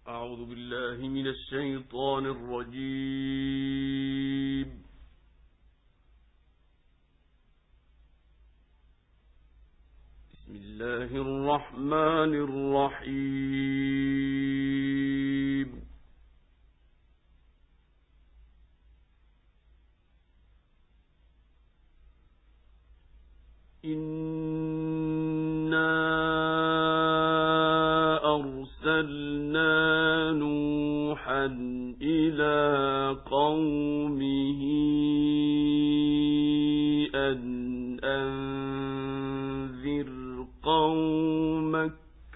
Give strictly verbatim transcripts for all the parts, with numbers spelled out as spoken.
أعوذ بالله من الشيطان الرجيم. بسم الله الرحمن الرحيم. إنا أرسلنا نوحا إلى قومه أن أنذر قومك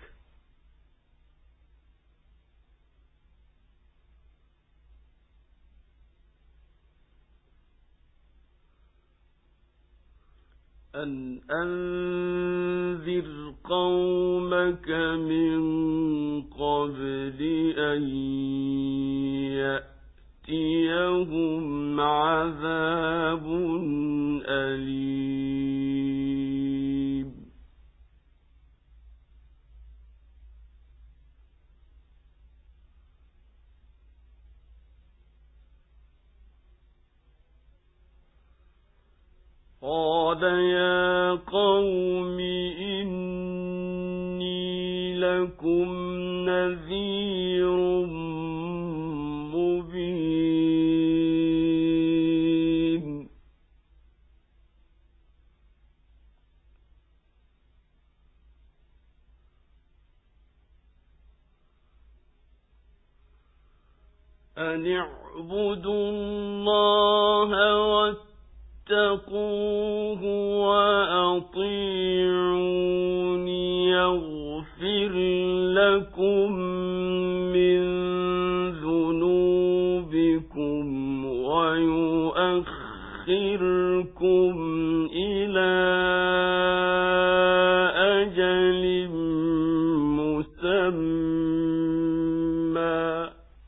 أن أنذر قومك من قبل أن يأتيهم عذاب أليم. قال يا قوم إني لكم نذير مبين. أن اعبدوا الله واتقوه وأطيعون يغفر لكم من ذنوبكم ويؤخركم إلى أجل مسمى.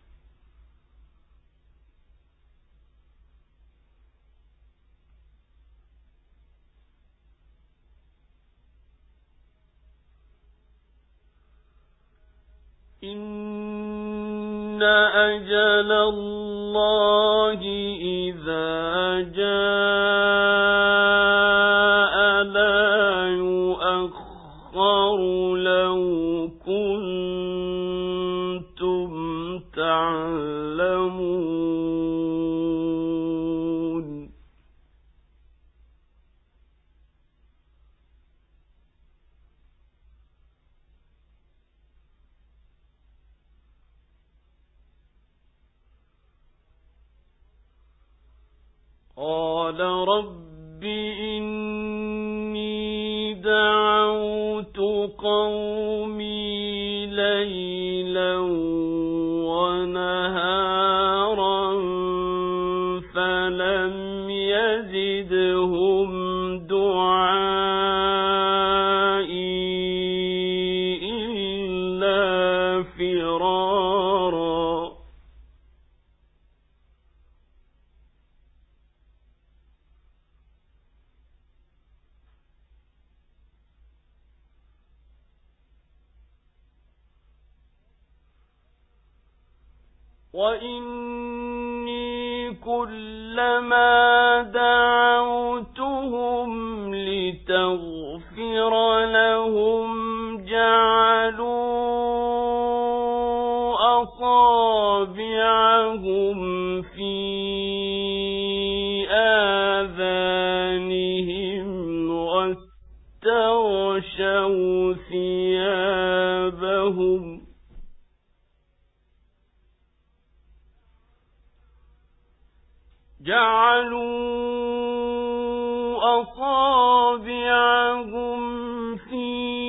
إن أجل الله إذا جاء لا يؤخر لو كنتم تعلمون. قال رب إني دعوت قومي ليلا ونهارا فلم يزدهم دعائي إلا فرارا. وإني كلما دعوتهم لتغفر لهم جعلوا أصابعهم في آذانهم واستغشوا ثيابهم جعلوا أصابعهم في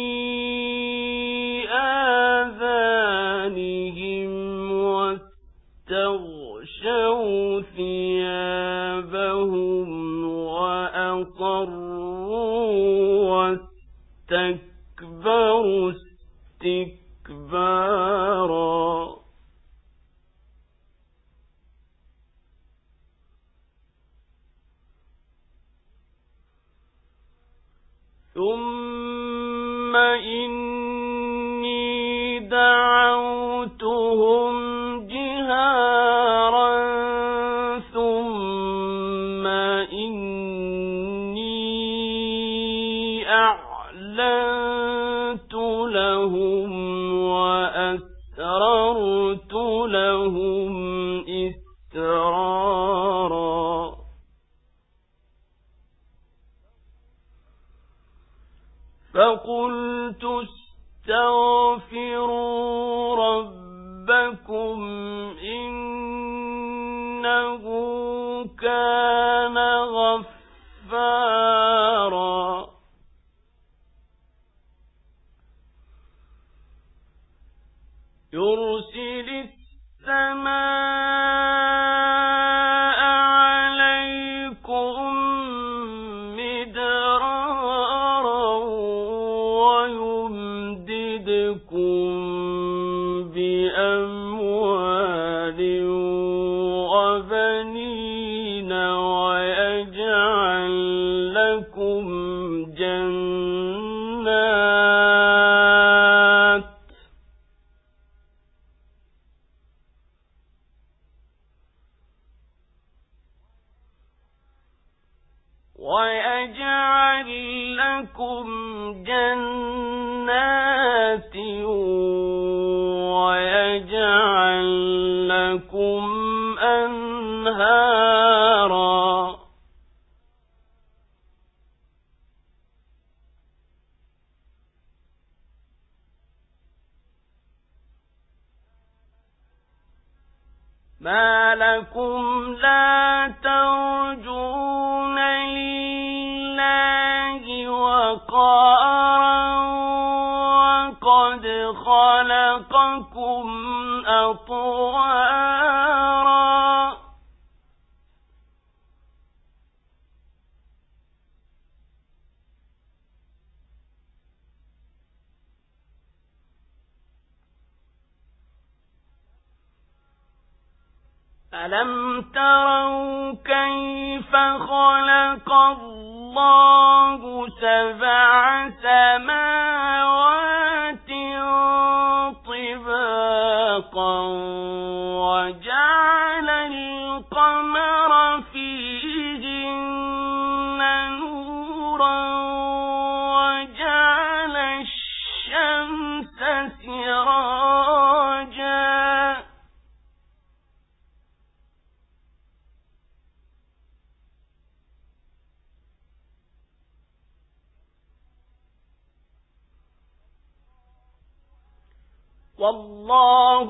آذانهم واستغشوا ثيابهم وأصروا واستكبروا استكبارا. ثم إني دعوتهم لهم وأسررت لهم إسرارا فقلت استغفروا ربكم إنه كان غفارا يرسل السماء عليكم مدرارا ويمددكم بأموال وبنين ويجعل لكم جنات ويجعل لكم جنات ويجعل لكم أنهارا ما لكم لا ترجون لله وقارا وقد خلقكم أطوارا ألم تروا كيف خلق الله سبع سماوات طباقا وجعل القمر فيهن نورا وجعل الشمس سراجا والله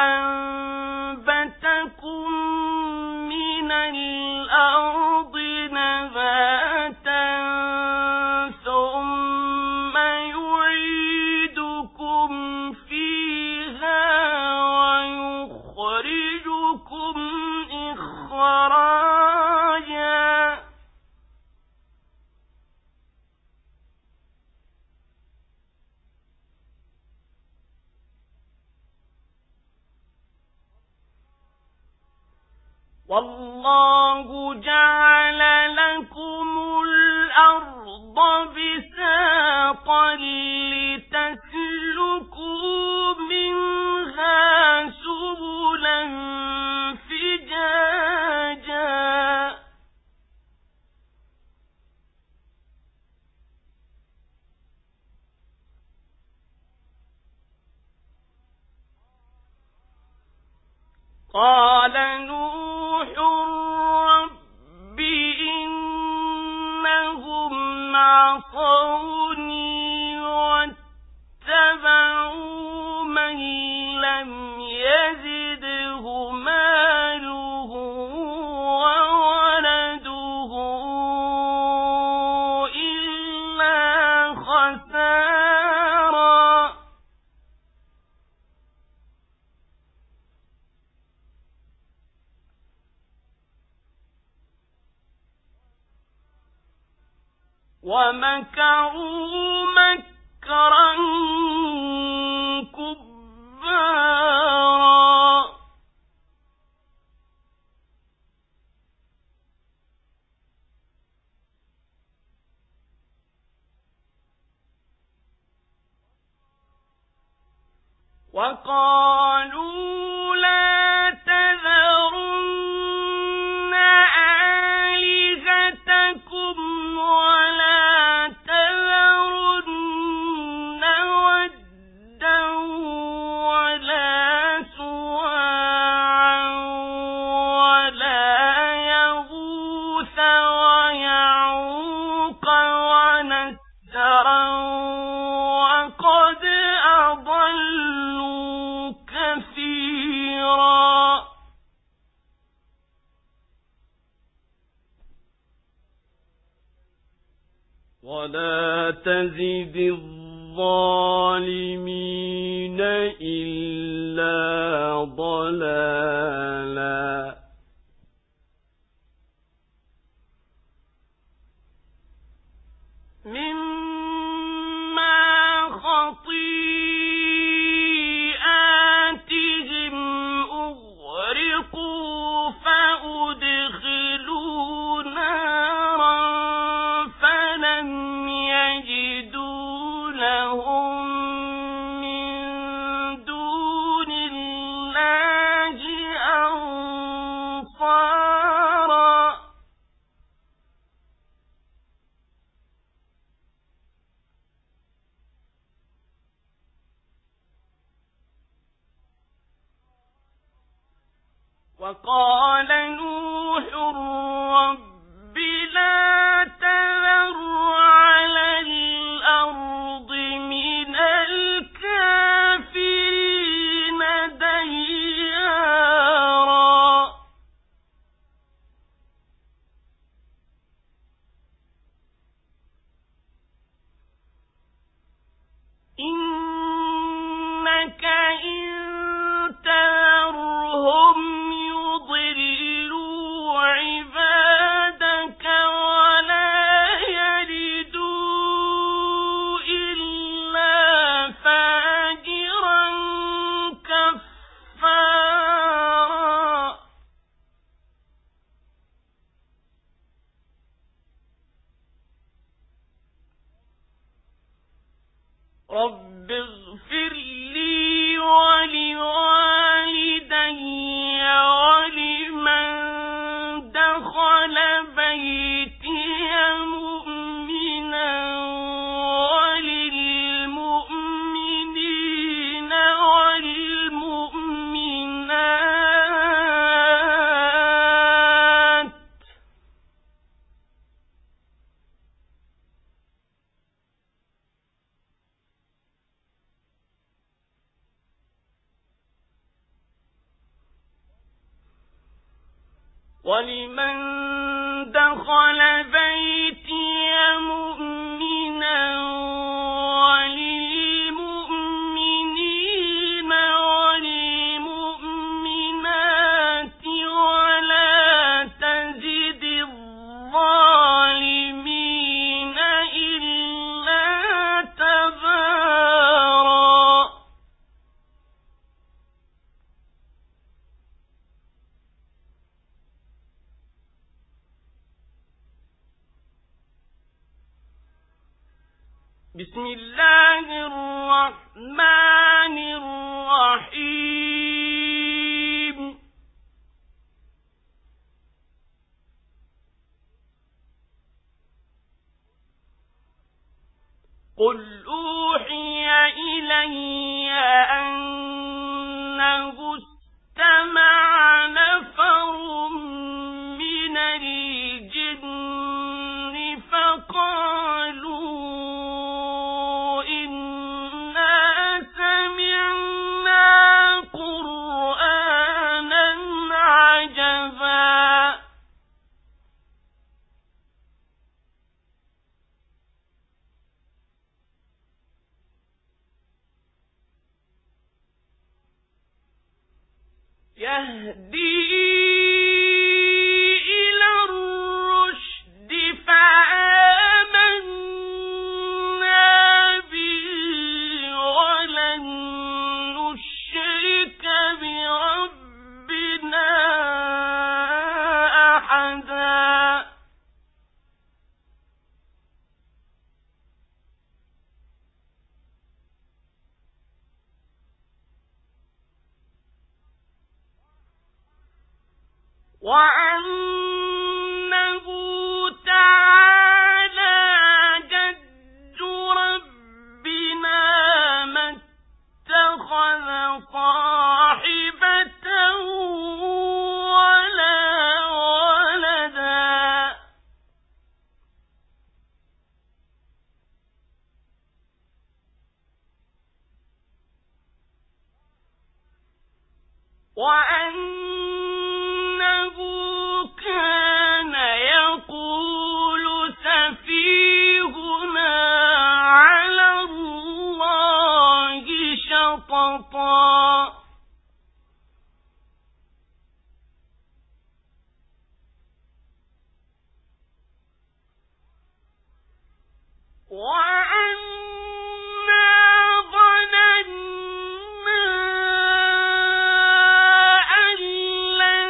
أنبتكم من الأرض نباتا ثم يعيدكم فيها ويخرجكم إخراجا والله جعل لكم الأرض بساطا لتسلكوا منها سبلا فجاجا قال نوح رب إنهم عصوني واتبعوا من لم يزده ماله وولده إلا خسارا ومكروا مكرا كبارا وقالوا لا تذرن آلهتكم ولا تذرن ودا ولا تزد الظالمين إلا ضلالا مما خطيئاتهم أغرقوا فأدخلوا نارا فلم يجدوا لهم من دون الله أنصارا وقال نوح رب لا تذر على الأرض من الكافرين ديارا إنك إن تذرهم يضلوا عبادك ولا يلدوا إلا فاجرا كفارا رب اغفر لي ولوالدي ولمن دخل بيتي مؤمنا وللمؤمنين والمؤمنات ولمن دخل بيتي مؤمنا وللمؤمنين والمؤمنات ولا تزد الظالمين إلا تبارا بسم الله الرحمن الرحيم قل أوحي إلي أنه استمع نفر من الجن فقالوا يهدي إلى الرشد فآمنا به ولن نشرك بربنا أحدا وأنه تعالى جد ربنا ما اتخذ صاحبة ولا ولدا وأنه كان يقول سفيهنا شططا وأنا ظننا أن لن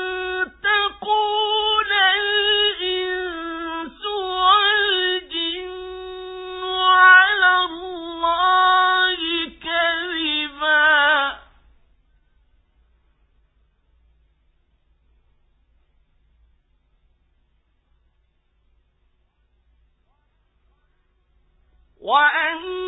تقول الإنس والجن على الله كذبا وأن